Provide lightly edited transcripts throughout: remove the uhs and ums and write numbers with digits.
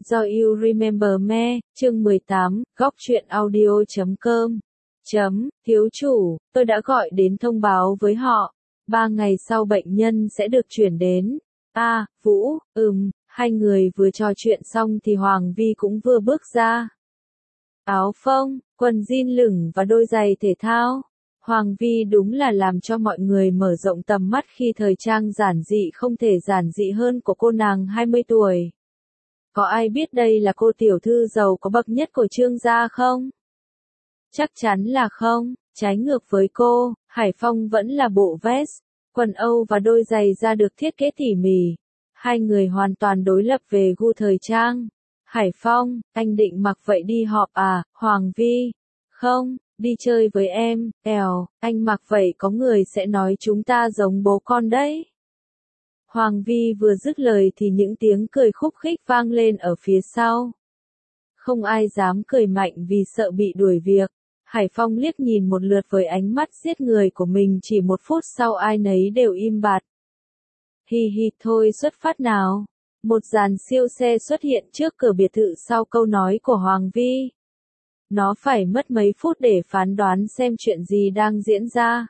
Do You Remember Me, chương 18, góc truyện audio.com. Thiếu chủ, tôi đã gọi đến thông báo với họ. 3 ngày sau bệnh nhân sẽ được chuyển đến. Vũ, hai người vừa trò chuyện xong thì Hoàng Vi cũng vừa bước ra. Áo phông, quần jean lửng và đôi giày thể thao. Hoàng Vi đúng là làm cho mọi người mở rộng tầm mắt khi thời trang giản dị không thể giản dị hơn của cô nàng 20 tuổi. Có ai biết đây là cô tiểu thư giàu có bậc nhất của Trương gia không? Chắc chắn là không, trái ngược với cô, Hải Phong vẫn là bộ vest, quần Âu và đôi giày da được thiết kế tỉ mỉ. Hai người hoàn toàn đối lập về gu thời trang. Hải Phong, anh định mặc vậy đi họp à? Hoàng Vi, không, đi chơi với em. Anh mặc vậy có người sẽ nói chúng ta giống bố con đấy. Hoàng Vi vừa dứt lời thì những tiếng cười khúc khích vang lên ở phía sau. Không ai dám cười mạnh vì sợ bị đuổi việc. Hải Phong liếc nhìn một lượt với ánh mắt giết người của mình, chỉ 1 phút sau ai nấy đều im bặt. Thôi xuất phát nào. Một dàn siêu xe xuất hiện trước cửa biệt thự sau câu nói của Hoàng Vi. Nó phải mất mấy phút để phán đoán xem chuyện gì đang diễn ra.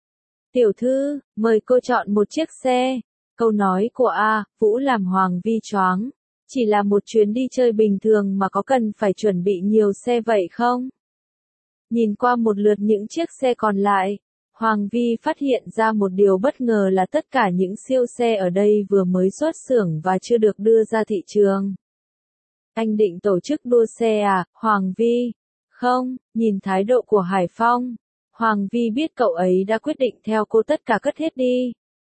Tiểu thư, mời cô chọn một chiếc xe. Câu nói của Vũ làm Hoàng Vi choáng. Chỉ là một chuyến đi chơi bình thường mà có cần phải chuẩn bị nhiều xe vậy không? Nhìn qua một lượt những chiếc xe còn lại, Hoàng Vi phát hiện ra một điều bất ngờ là tất cả những siêu xe ở đây vừa mới xuất xưởng và chưa được đưa ra thị trường. Anh định tổ chức đua xe à, Hoàng Vi? Không, nhìn thái độ của Hải Phong, Hoàng Vi biết cậu ấy đã quyết định theo cô tất cả cất hết đi.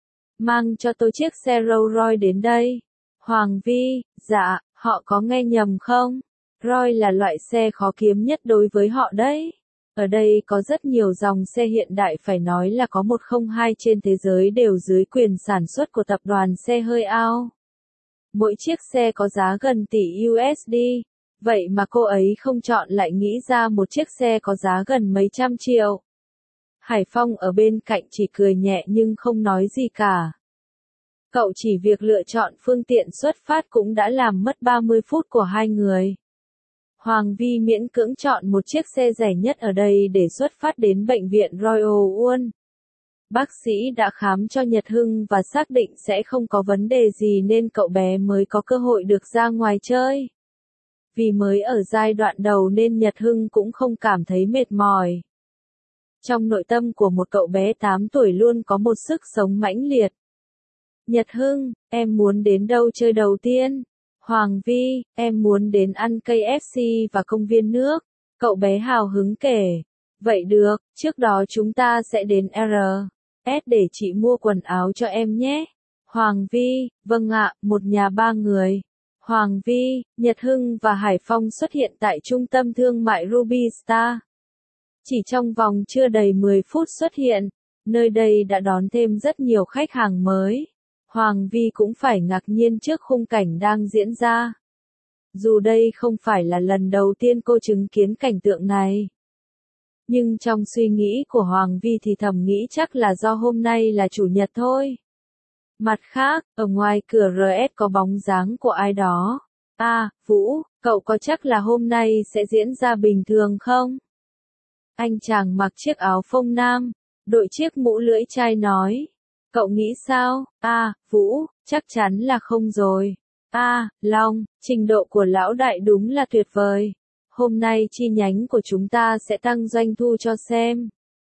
Mang cho tôi chiếc xe Rolls Royce đến đây. Hoàng Vi, dạ, họ có nghe nhầm không? Royce là loại xe khó kiếm nhất đối với họ đấy. Ở đây có rất nhiều dòng xe hiện đại, phải nói là có 102 trên thế giới đều dưới quyền sản xuất của tập đoàn xe hơi Ao. Mỗi chiếc xe có giá gần tỷ USD. Vậy mà cô ấy không chọn lại nghĩ ra một chiếc xe có giá gần mấy trăm triệu. Hải Phong ở bên cạnh chỉ cười nhẹ nhưng không nói gì cả. Cậu chỉ việc lựa chọn phương tiện xuất phát cũng đã làm mất 30 phút của hai người. Hoàng Vi miễn cưỡng chọn một chiếc xe rẻ nhất ở đây để xuất phát đến bệnh viện Royal Uon. Bác sĩ đã khám cho Nhật Hưng và xác định sẽ không có vấn đề gì nên cậu bé mới có cơ hội được ra ngoài chơi. Vì mới ở giai đoạn đầu nên Nhật Hưng cũng không cảm thấy mệt mỏi. Trong nội tâm của một cậu bé 8 tuổi luôn có một sức sống mãnh liệt. Nhật Hưng, em muốn đến đâu chơi đầu tiên? Hoàng Vi, em muốn đến ăn KFC và công viên nước. Cậu bé hào hứng kể. Vậy được, trước đó chúng ta sẽ đến R.S để chị mua quần áo cho em nhé. Hoàng Vi, vâng ạ, một nhà 3 người. Hoàng Vi, Nhật Hưng và Hải Phong xuất hiện tại trung tâm thương mại Ruby Star. Chỉ trong vòng chưa đầy 10 phút xuất hiện, nơi đây đã đón thêm rất nhiều khách hàng mới. Hoàng Vi cũng phải ngạc nhiên trước khung cảnh đang diễn ra. Dù đây không phải là lần đầu tiên cô chứng kiến cảnh tượng này. Nhưng trong suy nghĩ của Hoàng Vi thì thầm nghĩ chắc là do hôm nay là chủ nhật thôi. Mặt khác, ở ngoài cửa RS có bóng dáng của ai đó. Vũ, cậu có chắc là hôm nay sẽ diễn ra bình thường không? Anh chàng mặc chiếc áo phông nam, đội chiếc mũ lưỡi chai nói. Cậu nghĩ sao? Vũ, chắc chắn là không rồi. Long, trình độ của lão đại đúng là tuyệt vời. Hôm nay chi nhánh của chúng ta sẽ tăng doanh thu cho xem.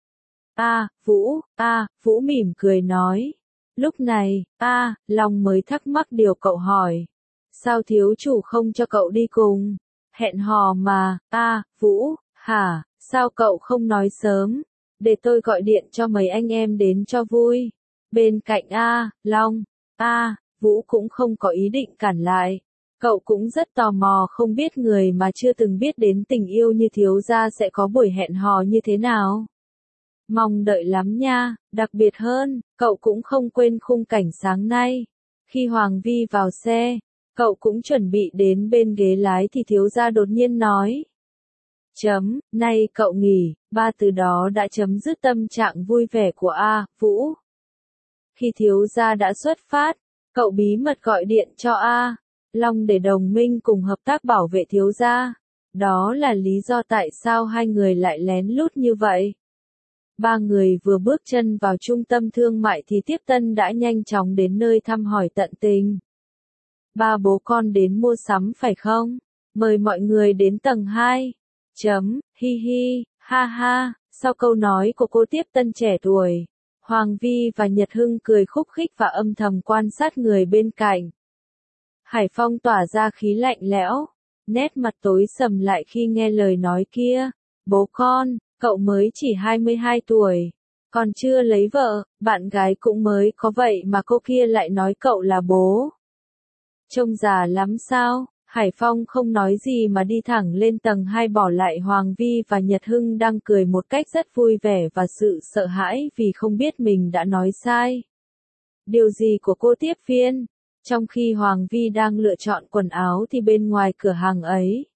Vũ mỉm cười nói. Lúc này, Long mới thắc mắc điều cậu hỏi. Sao thiếu chủ không cho cậu đi cùng? Hẹn hò mà, Vũ, hả, sao cậu không nói sớm? Để tôi gọi điện cho mấy anh em đến cho vui. Bên cạnh Long, Vũ cũng không có ý định cản lại. Cậu cũng rất tò mò không biết người mà chưa từng biết đến tình yêu như thiếu gia sẽ có buổi hẹn hò như thế nào. Mong đợi lắm nha, đặc biệt hơn, cậu cũng không quên khung cảnh sáng nay. Khi Hoàng Vi vào xe, cậu cũng chuẩn bị đến bên ghế lái thì thiếu gia đột nhiên nói. Nay cậu nghỉ, 3 từ đó đã chấm dứt tâm trạng vui vẻ của Vũ. Khi thiếu gia đã xuất phát, cậu bí mật gọi điện cho Long để đồng minh cùng hợp tác bảo vệ thiếu gia. Đó là lý do tại sao hai người lại lén lút như vậy. Ba người vừa bước chân vào trung tâm thương mại thì Tiếp Tân đã nhanh chóng đến nơi thăm hỏi tận tình. Ba bố con đến mua sắm phải không? Mời mọi người đến tầng 2. Hi hi, ha ha, sau câu nói của cô Tiếp Tân trẻ tuổi, Hoàng Vi và Nhật Hưng cười khúc khích và âm thầm quan sát người bên cạnh. Hải Phong tỏa ra khí lạnh lẽo, nét mặt tối sầm lại khi nghe lời nói kia. Bố con, cậu mới chỉ 22 tuổi, còn chưa lấy vợ, bạn gái cũng mới có vậy mà cô kia lại nói cậu là bố. Trông già lắm sao? Hải Phong không nói gì mà đi thẳng lên tầng 2 bỏ lại Hoàng Vi và Nhật Hưng đang cười một cách rất vui vẻ và sự sợ hãi vì không biết mình đã nói sai. Điều gì của cô tiếp viên? Trong khi Hoàng Vi đang lựa chọn quần áo thì bên ngoài cửa hàng ấy,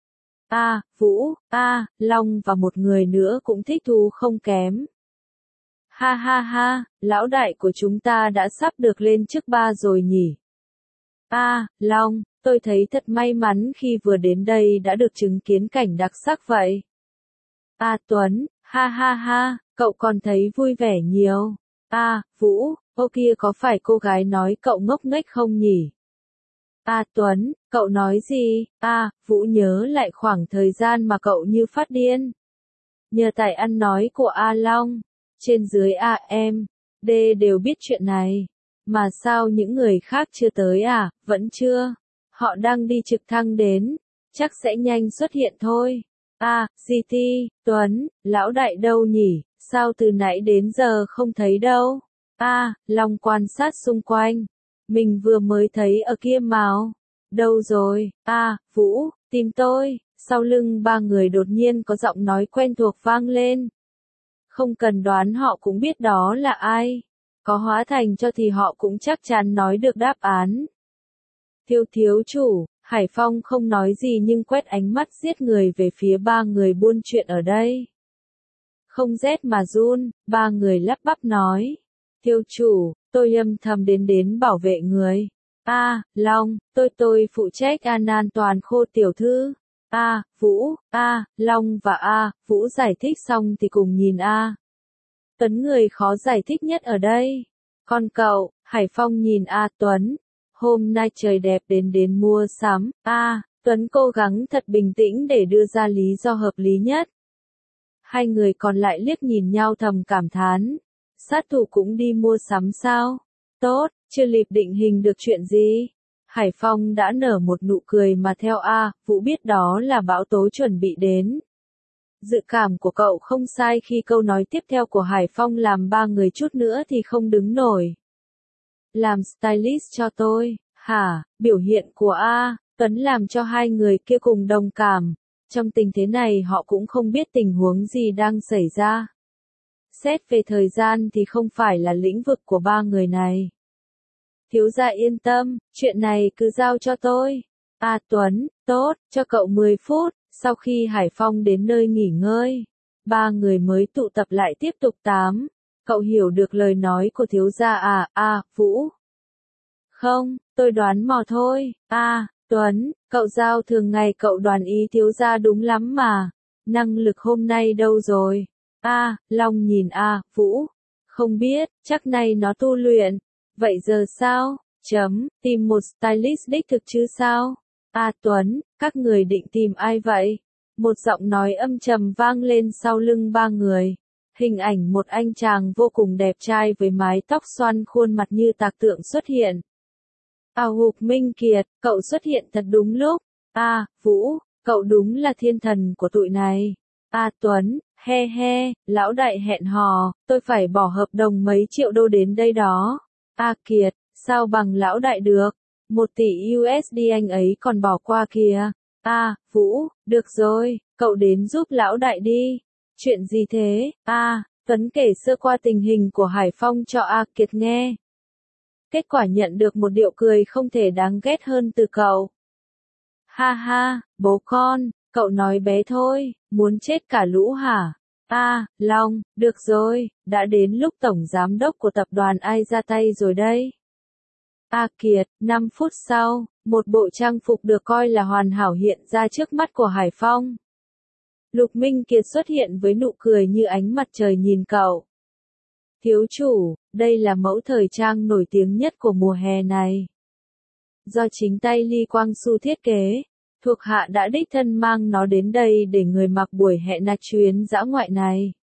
Vũ, Long và một người nữa cũng thích thú không kém. Ha ha ha, lão đại của chúng ta đã sắp được lên chức ba rồi nhỉ? Long, tôi thấy thật may mắn khi vừa đến đây đã được chứng kiến cảnh đặc sắc vậy. Tuấn, ha ha ha, cậu còn thấy vui vẻ nhiều. Vũ, ô kia có phải cô gái nói cậu ngốc nghếch không nhỉ? Tuấn, cậu nói gì? Vũ nhớ lại khoảng thời gian mà cậu như phát điên. Nhờ tài ăn nói của Long, trên dưới em, đều biết chuyện này. Mà sao những người khác chưa tới Vẫn chưa. Họ đang đi trực thăng đến, chắc sẽ nhanh xuất hiện thôi. GT, Tuấn, lão đại đâu nhỉ? Sao từ nãy đến giờ không thấy đâu? Long quan sát xung quanh. Mình vừa mới thấy ở kia mào. Đâu rồi? Vũ, tìm tôi. Sau lưng ba người đột nhiên có giọng nói quen thuộc vang lên. Không cần đoán họ cũng biết đó là ai. Có hóa thành cho thì họ cũng chắc chắn nói được đáp án. Thiếu chủ, Hải Phong không nói gì nhưng quét ánh mắt giết người về phía ba người buôn chuyện ở đây. Không rét mà run, ba người lắp bắp nói. Thiếu chủ, tôi âm thầm đến bảo vệ người. Long, tôi phụ trách an toàn khô tiểu thư. Vũ, Long và Vũ giải thích xong thì cùng nhìn Tuấn người khó giải thích nhất ở đây. Còn cậu, Hải Phong nhìn Tuấn. Hôm nay trời đẹp đến mua sắm. Tuấn cố gắng thật bình tĩnh để đưa ra lý do hợp lý nhất. Hai người còn lại liếc nhìn nhau thầm cảm thán. Sát thủ cũng đi mua sắm sao? Tốt, chưa kịp định hình được chuyện gì. Hải Phong đã nở một nụ cười mà theo Vũ biết đó là bão tố chuẩn bị đến. Dự cảm của cậu không sai khi câu nói tiếp theo của Hải Phong làm ba người chút nữa thì không đứng nổi. Làm stylist cho tôi, hả? Biểu hiện của Tuấn làm cho hai người kia cùng đồng cảm. Trong tình thế này họ cũng không biết tình huống gì đang xảy ra. Xét về thời gian thì không phải là lĩnh vực của ba người này. Thiếu gia yên tâm, chuyện này cứ giao cho tôi. Tuấn, tốt, cho cậu 10 phút. Sau khi Hải Phong đến nơi nghỉ ngơi, ba người mới tụ tập lại tiếp tục tám. Cậu hiểu được lời nói của thiếu gia Vũ? Không, tôi đoán mò thôi. Tuấn, cậu giao thường ngày cậu đoán ý thiếu gia đúng lắm mà. Năng lực hôm nay đâu rồi? Long nhìn Vũ. Không biết, chắc nay nó tu luyện. Vậy giờ sao? Tìm một stylist đích thực chứ sao? Tuấn, các người định tìm ai vậy? Một giọng nói âm trầm vang lên sau lưng ba người. Hình ảnh một anh chàng vô cùng đẹp trai với mái tóc xoăn khuôn mặt như tạc tượng xuất hiện. Hục Minh Kiệt, cậu xuất hiện thật đúng lúc. Vũ, cậu đúng là thiên thần của tụi này. Tuấn, he, lão đại hẹn hò, tôi phải bỏ hợp đồng mấy triệu đô đến đây đó. Kiệt, sao bằng lão đại được? 1 tỷ USD anh ấy còn bỏ qua kìa. Vũ, được rồi, cậu đến giúp lão đại đi. Chuyện gì thế? Tuấn kể sơ qua tình hình của Hải Phong cho Kiệt nghe. Kết quả nhận được một điệu cười không thể đáng ghét hơn từ cậu. Ha ha, bố con, cậu nói bé thôi, muốn chết cả lũ hả? Long, được rồi, đã đến lúc tổng giám đốc của tập đoàn ai ra tay rồi đây. A Kiệt, 5 phút sau, một bộ trang phục được coi là hoàn hảo hiện ra trước mắt của Hải Phong. Lục Minh Kiệt xuất hiện với nụ cười như ánh mặt trời nhìn cậu. Thiếu chủ, đây là mẫu thời trang nổi tiếng nhất của mùa hè này. Do chính tay Ly Quang Su thiết kế, thuộc hạ đã đích thân mang nó đến đây để người mặc buổi hẹn nạc chuyến dã ngoại này.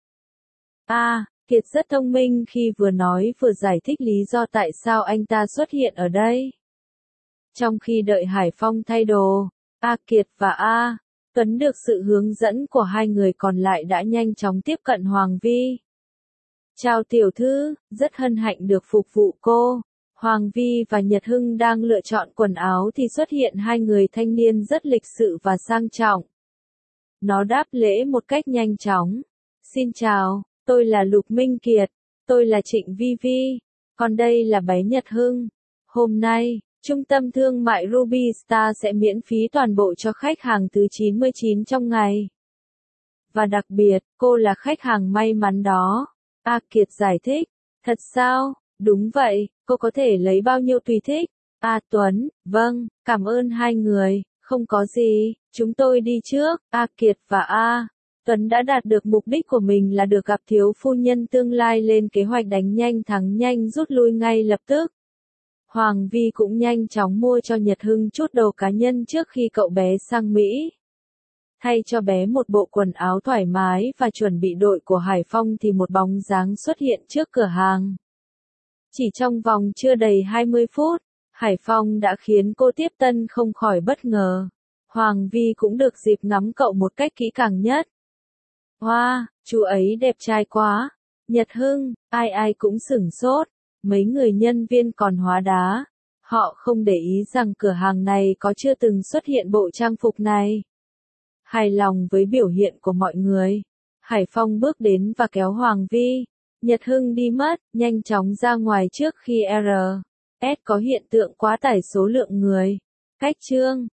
Kiệt rất thông minh khi vừa nói vừa giải thích lý do tại sao anh ta xuất hiện ở đây. Trong khi đợi Hải Phong thay đồ, Kiệt và Tuấn được sự hướng dẫn của hai người còn lại đã nhanh chóng tiếp cận Hoàng Vi. Chào tiểu thư, rất hân hạnh được phục vụ cô. Hoàng Vi và Nhật Hưng đang lựa chọn quần áo thì xuất hiện hai người thanh niên rất lịch sự và sang trọng. Nó đáp lễ một cách nhanh chóng. Xin chào, tôi là Lục Minh Kiệt, tôi là Trịnh Vi Vi, còn đây là bé Nhật Hưng. Hôm nay, Trung tâm thương mại Ruby Star sẽ miễn phí toàn bộ cho khách hàng thứ 99 trong ngày. Và đặc biệt, cô là khách hàng may mắn đó. Kiệt giải thích. Thật sao? Đúng vậy, cô có thể lấy bao nhiêu tùy thích. Tuấn, vâng, cảm ơn hai người, không có gì, chúng tôi đi trước. Kiệt và Tuấn đã đạt được mục đích của mình là được gặp thiếu phu nhân tương lai lên kế hoạch đánh nhanh thắng nhanh rút lui ngay lập tức. Hoàng Vi cũng nhanh chóng mua cho Nhật Hưng chút đồ cá nhân trước khi cậu bé sang Mỹ. Thay cho bé một bộ quần áo thoải mái và chuẩn bị đội của Hải Phong thì một bóng dáng xuất hiện trước cửa hàng. Chỉ trong vòng chưa đầy 20 phút, Hải Phong đã khiến cô tiếp tân không khỏi bất ngờ. Hoàng Vi cũng được dịp ngắm cậu một cách kỹ càng nhất. Wow, chú ấy đẹp trai quá. Nhật Hưng, ai cũng sửng sốt. Mấy người nhân viên còn hóa đá. Họ không để ý rằng cửa hàng này có chưa từng xuất hiện bộ trang phục này. Hài lòng với biểu hiện của mọi người, Hải Phong bước đến và kéo Hoàng Vi. Nhật Hưng đi mất, nhanh chóng ra ngoài trước khi RS có hiện tượng quá tải số lượng người. Cách chương